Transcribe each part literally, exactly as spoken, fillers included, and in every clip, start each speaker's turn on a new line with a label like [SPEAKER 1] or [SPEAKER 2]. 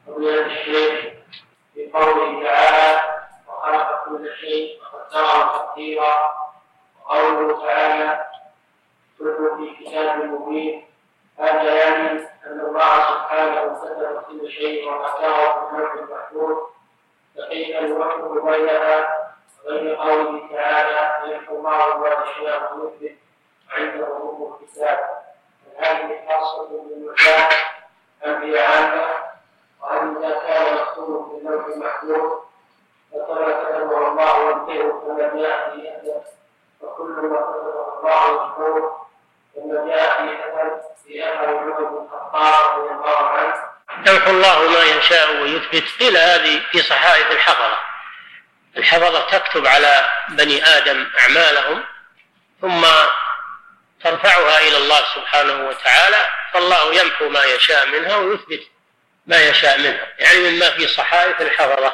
[SPEAKER 1] فضيلة الشيخ في قوله تعالى وخلق كل شيء وقدره تقديرا، وقوله تعالى كل في كتاب مبين، هذا يعني أن الله سبحانه كتب كل شيء وقدره في اللوح المحفوظ، فكيف يوفق بينها وبين قوله تعالى يمحو الله ما يشاء ويثبت عنده أم الكتاب؟ هذه خاصة بالمعجزات أم هي عامة؟ وهل إذا كان مكتوب في اللوح المحفوظ فكما كتبه الله وانتهوا فلم يأتي أحد، وكل ما كتبه الله مكتوب كما جاء في أثر في أثر عمر بن الخطاب رضي الله عنه
[SPEAKER 2] يمحو الله ما يشاء ويثبت. قيل هذه في صحائف الحفظة. الحفظة تكتب على بني آدم أعمالهم ثم ترفعها إلى الله سبحانه وتعالى، فالله يمحو ما يشاء منها ويثبت ما يشاء منها، يعني مما في صحائف الحفظة.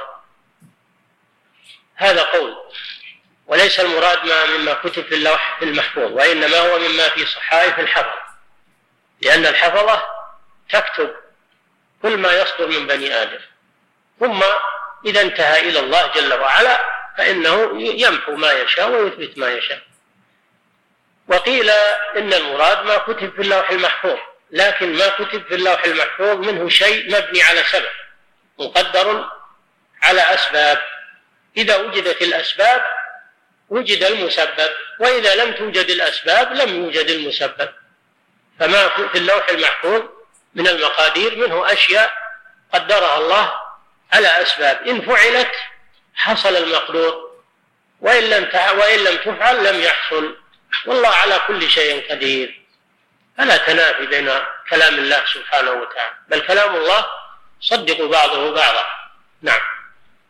[SPEAKER 2] هذا قول، وليس المراد ما مما كتب في اللوح المحفوظ، وإنما هو مما في صحائف الحفظة، لأن الحفظة تكتب كل ما يصدر من بني آدم، ثم إذا انتهى إلى الله جل وعلا فإنه يمحو ما يشاء ويثبت ما يشاء. وقيل إن المراد ما كتب في اللوح المحفوظ، لكن ما كتب في اللوح المحفوظ منه شيء مبني على سبب مقدر على أسباب، إذا وجدت الأسباب وجد المسبب، وإذا لم توجد الأسباب لم يوجد المسبب. فما في اللوح المحفوظ من المقادير منه أشياء قدرها الله على أسباب، إن فعلت حصل المقدور، وإن لم وإن لم تفعل لم يحصل، والله على كل شيء قدير. فلا تنافي بين كلام الله سبحانه وتعالى، بل كلام الله صدق بعضه بعضا.